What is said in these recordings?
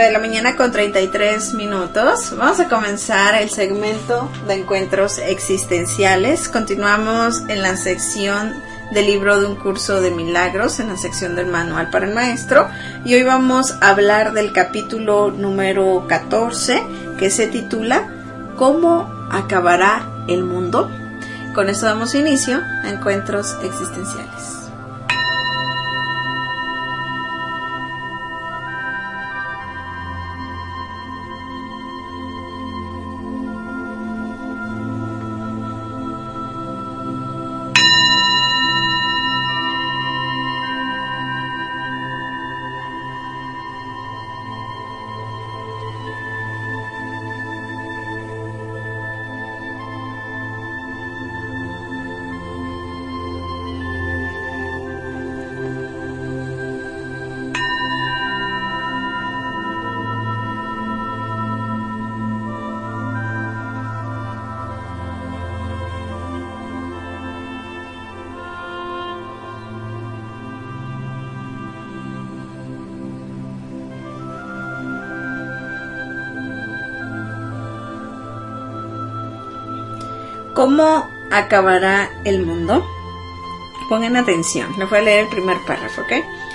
9 de la mañana con 33 minutos. Vamos a comenzar el segmento de encuentros existenciales. Continuamos en la sección del libro de un curso de milagros, en la sección del manual para el maestro. Y hoy vamos a hablar del capítulo número 14, que se titula ¿Cómo acabará el mundo? Con esto damos inicio a encuentros existenciales. ¿Cómo acabará el mundo? Pongan atención, les voy a leer el primer párrafo,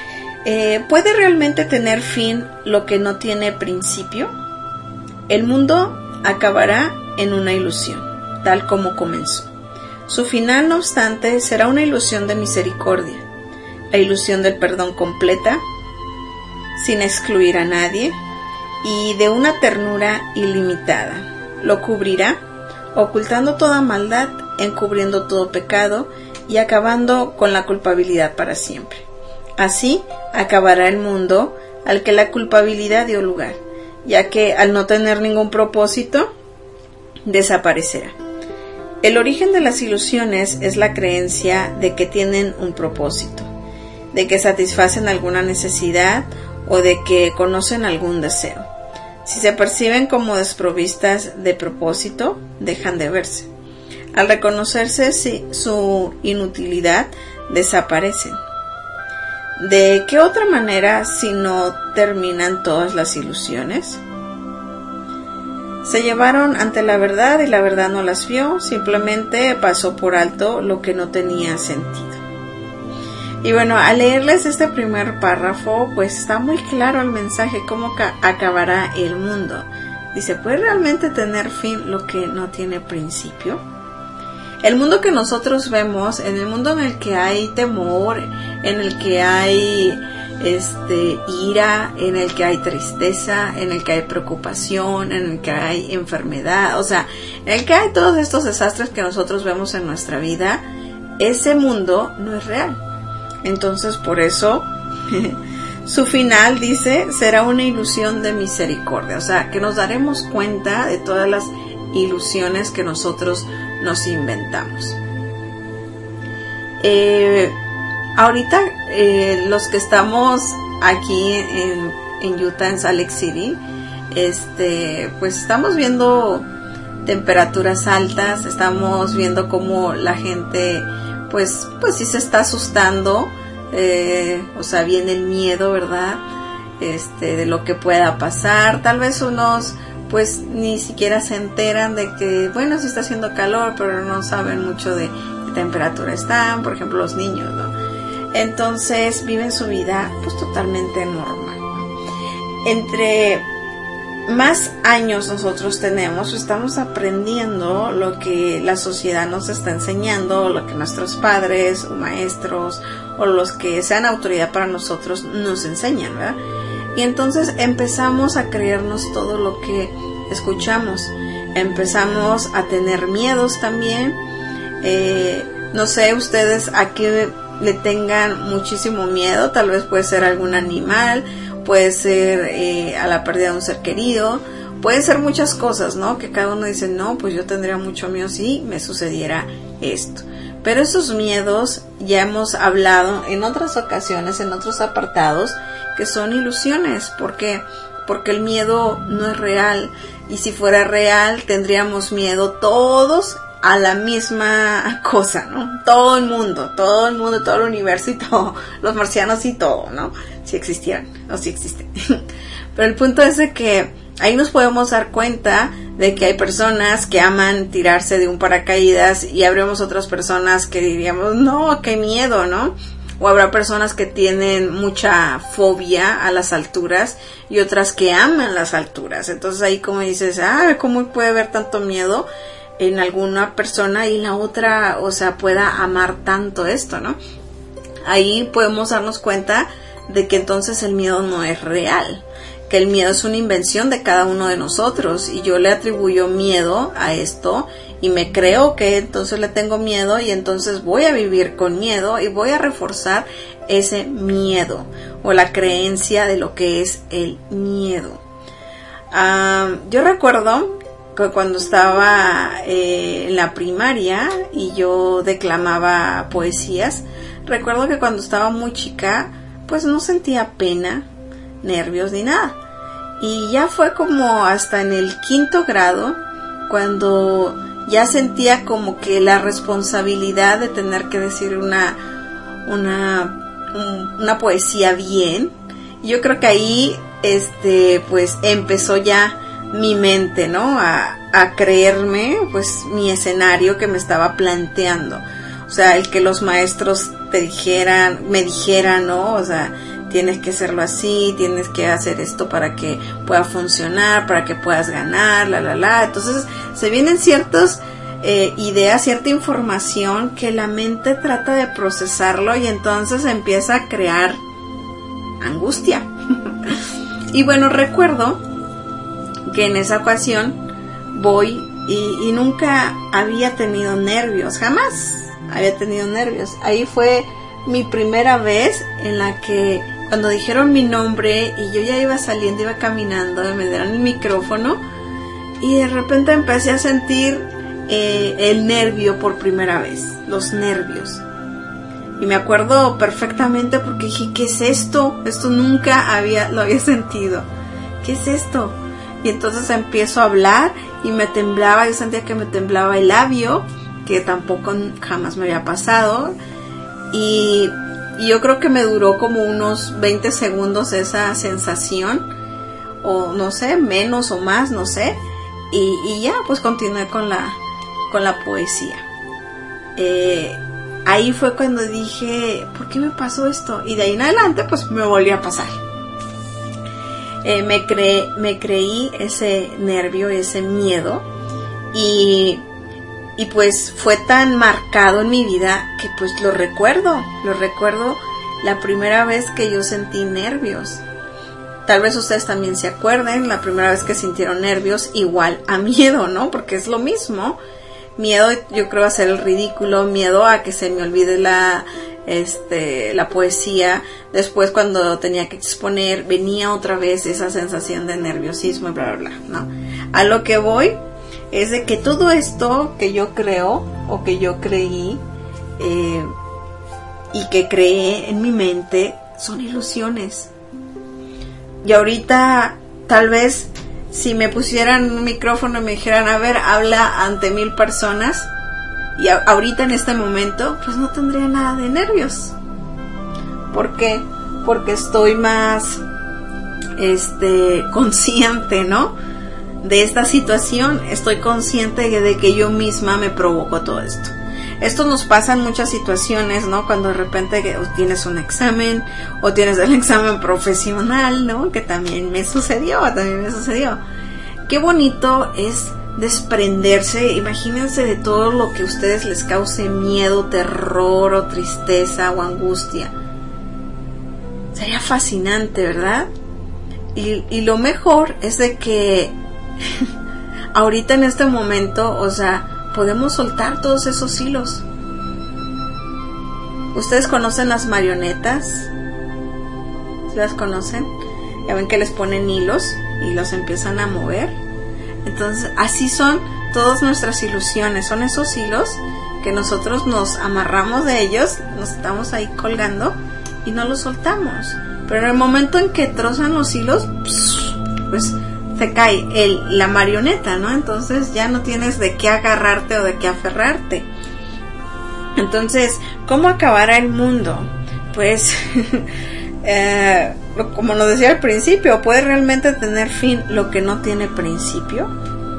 ¿ok? ¿Puede realmente tener fin lo que no tiene principio? El mundo acabará en una ilusión, tal como comenzó. Su final, no obstante, será una ilusión de misericordia, la ilusión del perdón completa, sin excluir a nadie, y de una ternura ilimitada. Lo cubrirá, ocultando toda maldad, encubriendo todo pecado y acabando con la culpabilidad para siempre. Así acabará el mundo al que la culpabilidad dio lugar, ya que al no tener ningún propósito, desaparecerá. El origen de las ilusiones es la creencia de que tienen un propósito, de que satisfacen alguna necesidad o de que conocen algún deseo. Si se perciben como desprovistas de propósito, dejan de verse. Al reconocerse su inutilidad, desaparecen. ¿De qué otra manera si no terminan todas las ilusiones? Se llevaron ante la verdad y la verdad no las vio, simplemente pasó por alto lo que no tenía sentido. Y bueno, al leerles este primer párrafo, pues está muy claro el mensaje, cómo acabará el mundo. Dice, ¿puede realmente tener fin lo que no tiene principio? El mundo que nosotros vemos, en el mundo en el que hay temor, en el que hay ira, en el que hay tristeza, en el que hay preocupación, en el que hay enfermedad, o sea, en el que hay todos estos desastres que nosotros vemos en nuestra vida, ese mundo no es real. Entonces, por eso, su final, dice, será una ilusión de misericordia. O sea, que nos daremos cuenta de todas las ilusiones que nosotros nos inventamos. Ahorita, los que estamos aquí en Utah, en Salt Lake City, pues estamos viendo temperaturas altas, estamos viendo cómo la gente pues sí se está asustando, o sea, viene el miedo, ¿verdad? De lo que pueda pasar. Tal vez unos pues ni siquiera se enteran de que, bueno, sí está haciendo calor, pero no saben mucho de qué temperatura están, por ejemplo, los niños, ¿no? Entonces viven su vida pues totalmente normal, ¿no? Entre más años nosotros tenemos, estamos aprendiendo lo que la sociedad nos está enseñando, lo que nuestros padres o maestros o los que sean autoridad para nosotros nos enseñan, ¿verdad? Y entonces empezamos a creernos todo lo que escuchamos, empezamos a tener miedos también. No sé ustedes a qué le tengan muchísimo miedo, tal vez puede ser algún animal, puede ser a la pérdida de un ser querido, puede ser muchas cosas, ¿no? Que cada uno dice, no, pues yo tendría mucho miedo si me sucediera esto. Pero esos miedos ya hemos hablado en otras ocasiones, en otros apartados, que son ilusiones. ¿Por qué? Porque el miedo no es real. Y si fuera real, tendríamos miedo todos a la misma cosa, ¿no? Todo el mundo, todo el universo y todo, los marcianos y todo, ¿no? Si existieran o si existen. Pero el punto es de que ahí nos podemos dar cuenta de que hay personas que aman tirarse de un paracaídas y habremos otras personas que diríamos, no, qué miedo, ¿no? O habrá personas que tienen mucha fobia a las alturas y otras que aman las alturas. Entonces ahí como dices, ¿cómo puede haber tanto miedo en alguna persona y la otra, o sea, pueda amar tanto esto, ¿no? Ahí podemos darnos cuenta de que entonces el miedo no es real, que el miedo es una invención de cada uno de nosotros y yo le atribuyo miedo a esto y me creo que entonces le tengo miedo y entonces voy a vivir con miedo y voy a reforzar ese miedo o la creencia de lo que es el miedo. Yo recuerdo que cuando estaba en la primaria y yo declamaba poesías, recuerdo que cuando estaba muy chica pues no sentía pena, nervios ni nada, y ya fue como hasta en el 5º grado cuando ya sentía como que la responsabilidad de tener que decir una poesía bien. Y yo creo que ahí pues empezó ya mi mente, ¿no? A creerme pues mi escenario que me estaba planteando. O sea, el que los maestros me dijeran, ¿no? O sea, tienes que hacerlo así, tienes que hacer esto para que pueda funcionar, para que puedas ganar, Entonces se vienen ciertas ideas, cierta información que la mente trata de procesarlo y entonces empieza a crear angustia. Y bueno, recuerdo que en esa ocasión voy y nunca había tenido nervios, jamás había tenido nervios. Ahí fue mi primera vez en la que cuando dijeron mi nombre y yo ya iba saliendo, iba caminando, me dieron el micrófono y de repente empecé a sentir el nervio por primera vez, los nervios. Y me acuerdo perfectamente porque dije, ¿qué es esto? Esto nunca lo había sentido. ¿Qué es esto? Y entonces empiezo a hablar y me temblaba, yo sentía que me temblaba el labio, que tampoco jamás me había pasado. Y yo creo que me duró como unos 20 segundos esa sensación, o no sé, menos o más, no sé, y ya pues continué con la poesía. Ahí fue cuando dije, ¿por qué me pasó esto? Y de ahí en adelante pues me volvió a pasar. Me creí ese nervio, ese miedo, y pues fue tan marcado en mi vida que pues lo recuerdo la primera vez que yo sentí nervios. Tal vez ustedes también se acuerden, la primera vez que sintieron nervios igual a miedo, ¿no? Porque es lo mismo. Miedo, yo creo, a hacer el ridículo, miedo a que se me olvide la poesía. Después, cuando tenía que exponer, venía otra vez esa sensación de nerviosismo y bla, bla, bla, ¿no? A lo que voy es de que todo esto que yo creo o que yo creí y que creé en mi mente son ilusiones. Y ahorita tal vez si me pusieran un micrófono y me dijeran, a ver, habla ante 1000 personas, y ahorita en este momento pues no tendría nada de nervios. ¿Por qué? Porque estoy más consciente, ¿no?, de esta situación. Estoy consciente de que yo misma me provoco todo esto. Esto nos pasa en muchas situaciones, ¿no? Cuando de repente tienes un examen o tienes el examen profesional, ¿no? Que también me sucedió. Qué bonito es desprenderse. Imagínense de todo lo que a ustedes les cause miedo, terror o tristeza o angustia. Sería fascinante, ¿verdad? Y lo mejor es de que ahorita en este momento, o sea, podemos soltar todos esos hilos. ¿Ustedes conocen las marionetas? ¿Sí las conocen? Ya ven que les ponen hilos y los empiezan a mover. Entonces, así son todas nuestras ilusiones. Son esos hilos que nosotros nos amarramos de ellos, nos estamos ahí colgando y no los soltamos. Pero en el momento en que trozan los hilos, pues se cae la marioneta, ¿no? Entonces ya no tienes de qué agarrarte o de qué aferrarte. Entonces, ¿cómo acabará el mundo? Pues como nos decía al principio, ¿puede realmente tener fin lo que no tiene principio?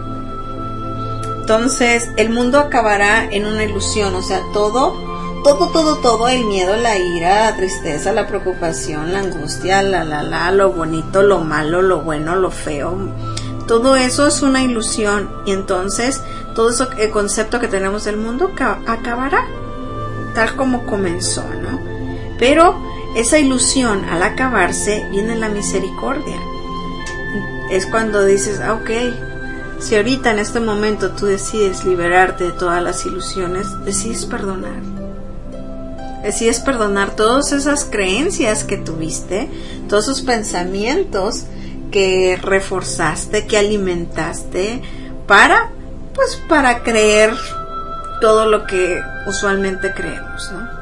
Entonces el mundo acabará en una ilusión, o sea, todo, el miedo, la ira, la tristeza, la preocupación, la angustia, lo bonito, lo malo, lo bueno, lo feo, todo eso es una ilusión, y entonces todo eso, el concepto que tenemos del mundo acabará tal como comenzó, ¿no? Pero esa ilusión, al acabarse, viene la misericordia. Es cuando dices, ok, si ahorita en este momento tú decides liberarte de todas las ilusiones, decides perdonar todas esas creencias que tuviste, todos esos pensamientos que reforzaste, que alimentaste para creer todo lo que usualmente creemos, ¿no?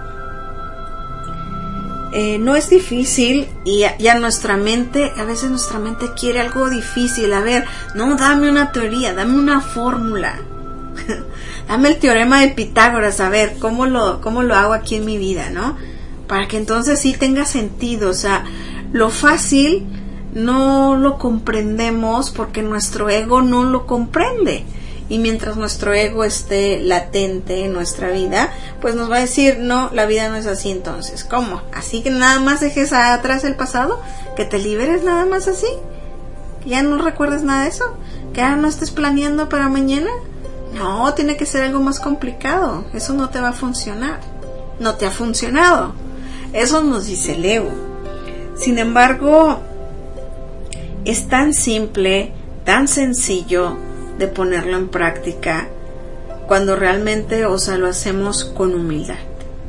No es difícil, y ya nuestra mente, a veces nuestra mente quiere algo difícil. A ver, no, dame una teoría, dame una fórmula, dame el teorema de Pitágoras, a ver, ¿cómo lo hago aquí en mi vida, no? Para que entonces sí tenga sentido. O sea, lo fácil no lo comprendemos porque nuestro ego no lo comprende. Y mientras nuestro ego esté latente en nuestra vida, pues nos va a decir, no, la vida no es así. Entonces, ¿cómo? ¿Así que nada más dejes atrás el pasado? ¿Que te liberes nada más así? ¿Que ya no recuerdes nada de eso? ¿Que ahora no estés planeando para mañana? No, tiene que ser algo más complicado. Eso no te va a funcionar. No te ha funcionado. Eso nos dice el ego. Sin embargo, es tan simple, tan sencillo de ponerlo en práctica cuando realmente, o sea, lo hacemos con humildad.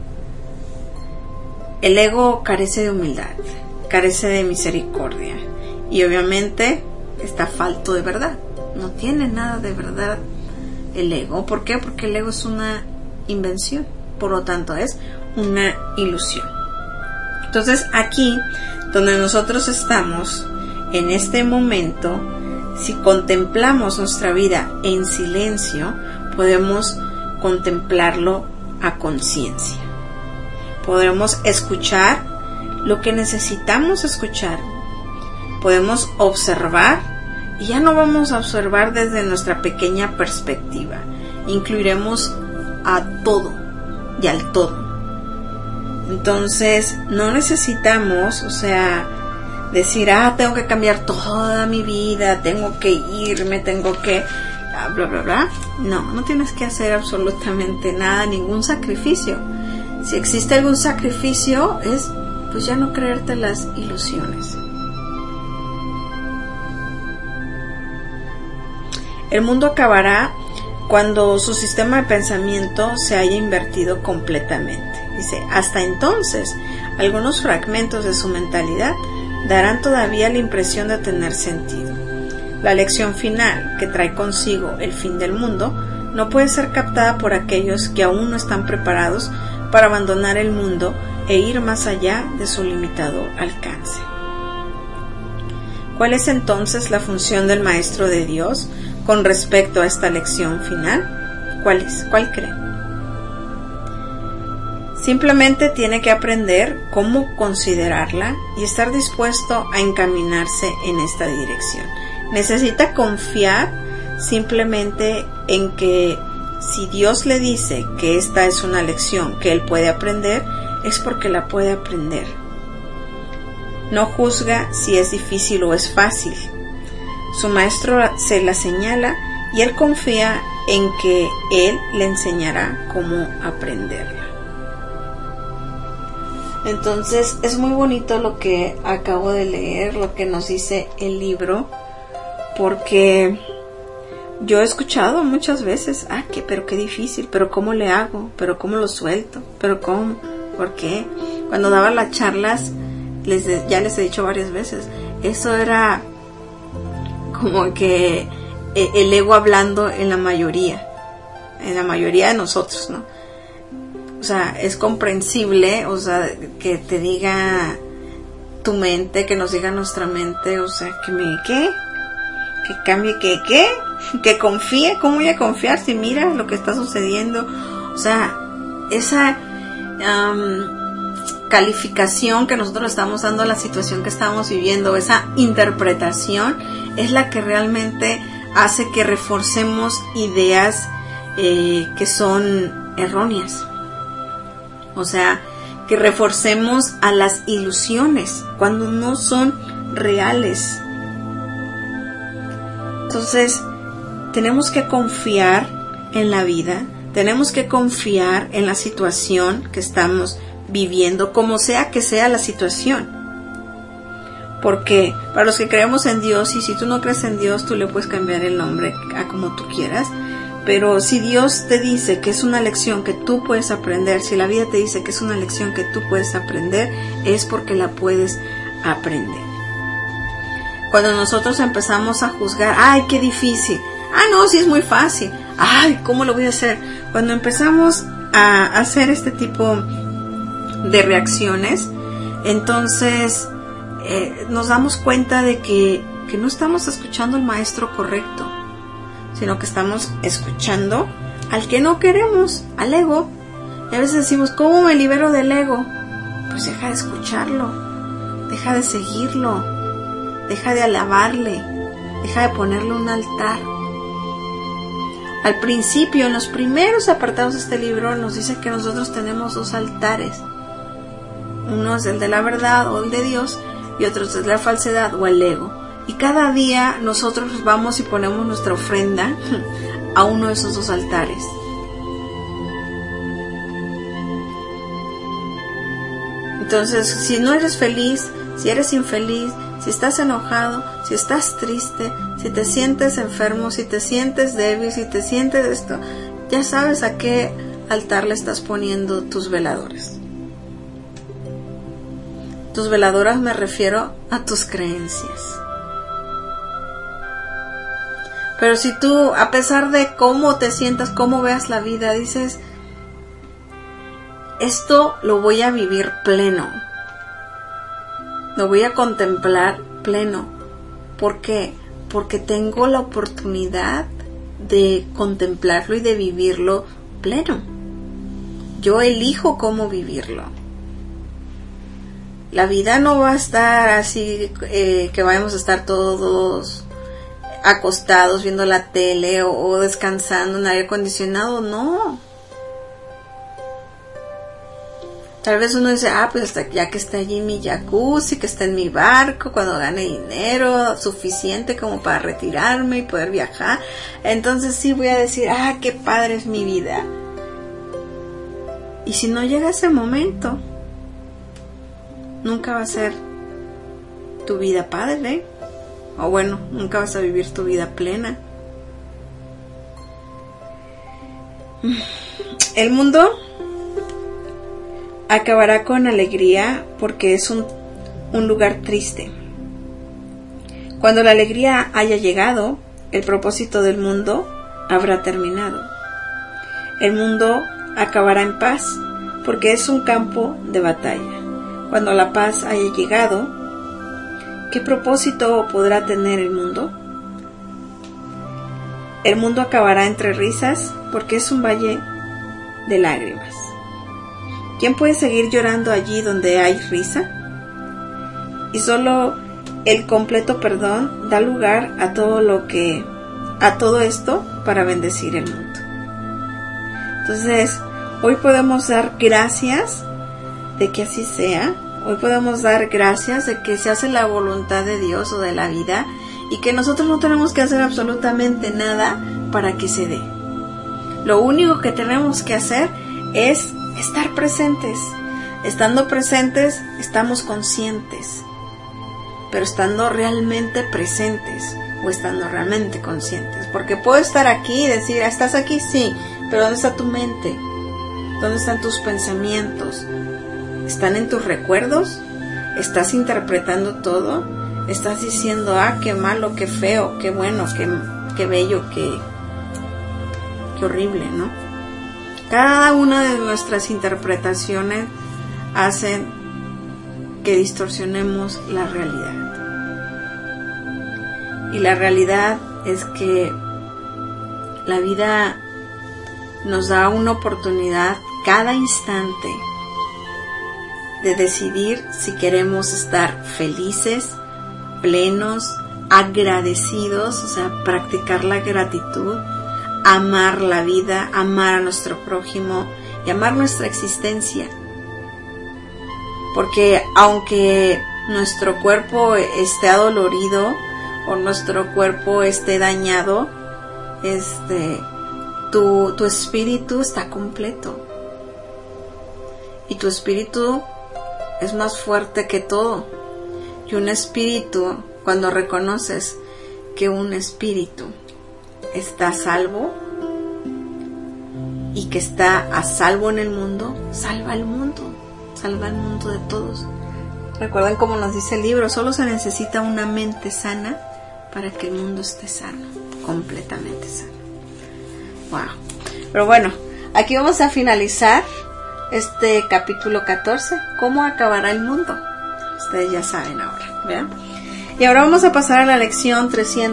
El ego carece de humildad, carece de misericordia, y obviamente está falto de verdad. No tiene nada de verdad el ego. ¿Por qué? Porque el ego es una invención, por lo tanto es una ilusión. Entonces aquí, donde nosotros estamos en este momento, si contemplamos nuestra vida en silencio, podemos contemplarlo a conciencia. Podemos escuchar lo que necesitamos escuchar. Podemos observar, y ya no vamos a observar desde nuestra pequeña perspectiva. Incluiremos a todo y al todo. Entonces, no necesitamos, o sea, decir, tengo que cambiar toda mi vida, tengo que irme, tengo que bla, bla, bla. No tienes que hacer absolutamente nada, ningún sacrificio. Si existe algún sacrificio, es pues ya no creerte las ilusiones. El mundo acabará cuando su sistema de pensamiento se haya invertido completamente. Dice, hasta entonces, algunos fragmentos de su mentalidad darán todavía la impresión de tener sentido. La lección final, que trae consigo el fin del mundo, no puede ser captada por aquellos que aún no están preparados para abandonar el mundo e ir más allá de su limitado alcance. ¿Cuál es entonces la función del Maestro de Dios con respecto a esta lección final? ¿Cuál es? ¿Cuál cree? Simplemente tiene que aprender cómo considerarla y estar dispuesto a encaminarse en esta dirección. Necesita confiar simplemente en que si Dios le dice que esta es una lección que él puede aprender, es porque la puede aprender. No juzga si es difícil o es fácil. Su maestro se la señala y él confía en que él le enseñará cómo aprenderla. Entonces es muy bonito lo que acabo de leer, lo que nos dice el libro, porque yo he escuchado muchas veces, pero qué difícil, pero cómo le hago, pero cómo lo suelto, pero cómo, ¿por qué? Cuando daba las charlas, ya les he dicho varias veces, eso era como que el ego hablando en la mayoría de nosotros, ¿no? O sea, es comprensible, o sea, que te diga tu mente, que nos diga nuestra mente, o sea, que cambie, que confíe. ¿Cómo voy a confiar si mira lo que está sucediendo? O sea, calificación que nosotros estamos dando a la situación que estamos viviendo, esa interpretación, es la que realmente hace que reforcemos ideas que son erróneas. O sea, que reforcemos a las ilusiones cuando no son reales. Entonces, tenemos que confiar en la vida, tenemos que confiar en la situación que estamos viviendo, como sea que sea la situación. Porque para los que creemos en Dios, y si tú no crees en Dios, tú le puedes cambiar el nombre a como tú quieras, pero si Dios te dice que es una lección que tú puedes aprender, si la vida te dice que es una lección que tú puedes aprender, es porque la puedes aprender. Cuando nosotros empezamos a juzgar, ¡ay, qué difícil! ¡Ah, no, sí es muy fácil! ¡Ay, cómo lo voy a hacer! Cuando empezamos a hacer este tipo de reacciones, entonces nos damos cuenta de que no estamos escuchando al maestro correcto, sino que estamos escuchando al que no queremos, al ego. Y a veces decimos, ¿cómo me libero del ego? Pues deja de escucharlo, deja de seguirlo, deja de alabarle, deja de ponerle un altar. Al principio, en los primeros apartados de este libro, nos dice que nosotros tenemos 2 altares. Uno es el de la verdad o el de Dios, y otro es el de la falsedad o el ego. Y cada día nosotros vamos y ponemos nuestra ofrenda a uno de esos 2 altares. Entonces, si no eres feliz, si eres infeliz, si estás enojado, si estás triste, si te sientes enfermo, si te sientes débil, si te sientes esto, ya sabes a qué altar le estás poniendo tus veladoras. Tus veladoras me refiero a tus creencias. Pero si tú, a pesar de cómo te sientas, cómo veas la vida, dices, esto lo voy a vivir pleno, lo voy a contemplar pleno. ¿Por qué? Porque tengo la oportunidad de contemplarlo y de vivirlo pleno. Yo elijo cómo vivirlo. La vida no va a estar así, que vamos a estar todos acostados viendo la tele o descansando en aire acondicionado, no. Tal vez uno dice, pues hasta ya que está allí mi jacuzzi, que está en mi barco, cuando gane dinero suficiente como para retirarme y poder viajar, entonces sí voy a decir, qué padre es mi vida. Y si no llega ese momento, nunca va a ser tu vida padre, o bueno, nunca vas a vivir tu vida plena. El mundo acabará con alegría porque es un lugar triste. Cuando la alegría haya llegado, el propósito del mundo habrá terminado. El mundo acabará en paz porque es un campo de batalla. Cuando la paz haya llegado, ¿qué propósito podrá tener el mundo? El mundo acabará entre risas porque es un valle de lágrimas. ¿Quién puede seguir llorando allí donde hay risa? Y solo el completo perdón da lugar a todo esto para bendecir el mundo. Entonces, hoy podemos dar gracias de que así sea. Hoy podemos dar gracias de que se hace la voluntad de Dios o de la vida y que nosotros no tenemos que hacer absolutamente nada para que se dé. Lo único que tenemos que hacer es estar presentes. Estando presentes, estamos conscientes. Pero estando realmente presentes o estando realmente conscientes. Porque puedo estar aquí y decir, ¿estás aquí? Sí. Pero ¿dónde está tu mente? ¿Dónde están tus pensamientos? ¿Están en tus recuerdos? ¿Estás interpretando todo? ¿Estás diciendo, qué malo, qué feo, qué bueno, qué bello, qué horrible, ¿no? Cada una de nuestras interpretaciones hacen que distorsionemos la realidad. Y la realidad es que la vida nos da una oportunidad cada instante de decidir si queremos estar felices, plenos, agradecidos, o sea, practicar la gratitud, amar la vida, amar a nuestro prójimo y amar nuestra existencia. Porque aunque nuestro cuerpo esté adolorido o nuestro cuerpo esté dañado, tu espíritu está completo. Y tu espíritu es más fuerte que todo. Y un espíritu, cuando reconoces que un espíritu está a salvo y que está a salvo en el mundo, salva al mundo de todos. Recuerden como nos dice el libro, solo se necesita una mente sana para que el mundo esté sano, completamente sano. Wow. Pero bueno, aquí vamos a finalizar este capítulo 14, ¿cómo acabará el mundo? Ustedes ya saben ahora, ¿verdad? Y ahora vamos a pasar a la lección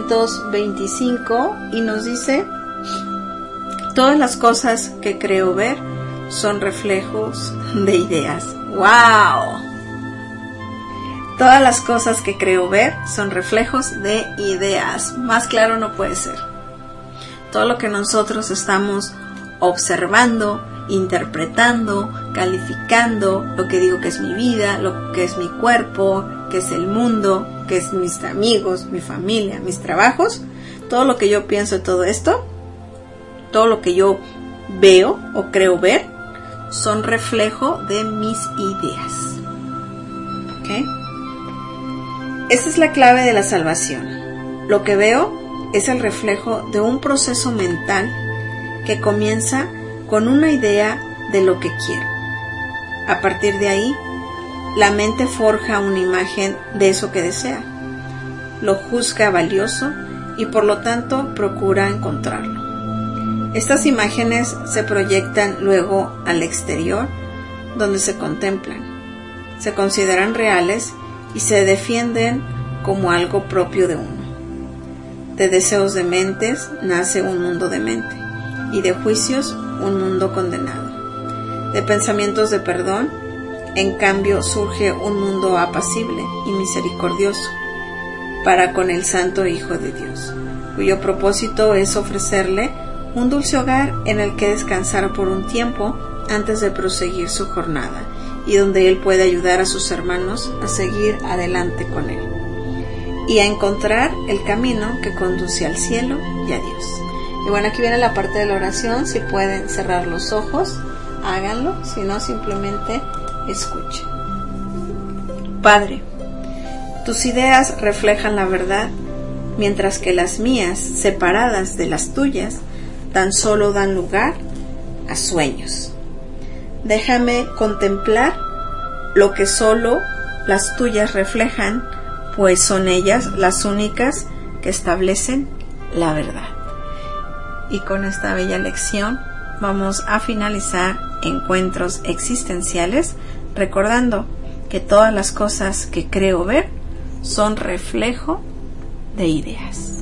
325 y nos dice: todas las cosas que creo ver son reflejos de ideas. ¡Wow! Todas las cosas que creo ver son reflejos de ideas. Más claro no puede ser. Todo lo que nosotros estamos observando, interpretando, calificando, lo que digo que es mi vida, lo que es mi cuerpo, que es el mundo, que es mis amigos, mi familia, mis trabajos, todo lo que yo pienso de todo esto, todo lo que yo veo o creo ver, son reflejo de mis ideas. ¿Ok? Esta es la clave de la salvación. Lo que veo es el reflejo de un proceso mental que comienza con una idea de lo que quiero. A partir de ahí, la mente forja una imagen de eso que desea, lo juzga valioso y por lo tanto procura encontrarlo. Estas imágenes se proyectan luego al exterior, donde se contemplan, se consideran reales y se defienden como algo propio de uno. De deseos de mentes nace un mundo de mente, y de juicios un mundo condenado. De pensamientos de perdón, en cambio, surge un mundo apacible y misericordioso para con el Santo Hijo de Dios, cuyo propósito es ofrecerle un dulce hogar en el que descansar por un tiempo antes de proseguir su jornada, y donde él puede ayudar a sus hermanos a seguir adelante con él y a encontrar el camino que conduce al cielo y a Dios. Y bueno, aquí viene la parte de la oración. Si pueden cerrar los ojos, háganlo, si no, simplemente escuchen. Padre, tus ideas reflejan la verdad, mientras que las mías, separadas de las tuyas, tan solo dan lugar a sueños. Déjame contemplar lo que solo las tuyas reflejan, pues son ellas las únicas que establecen la verdad. Y con esta bella lección vamos a finalizar Encuentros Existenciales, recordando que todas las cosas que creo ver son reflejo de ideas.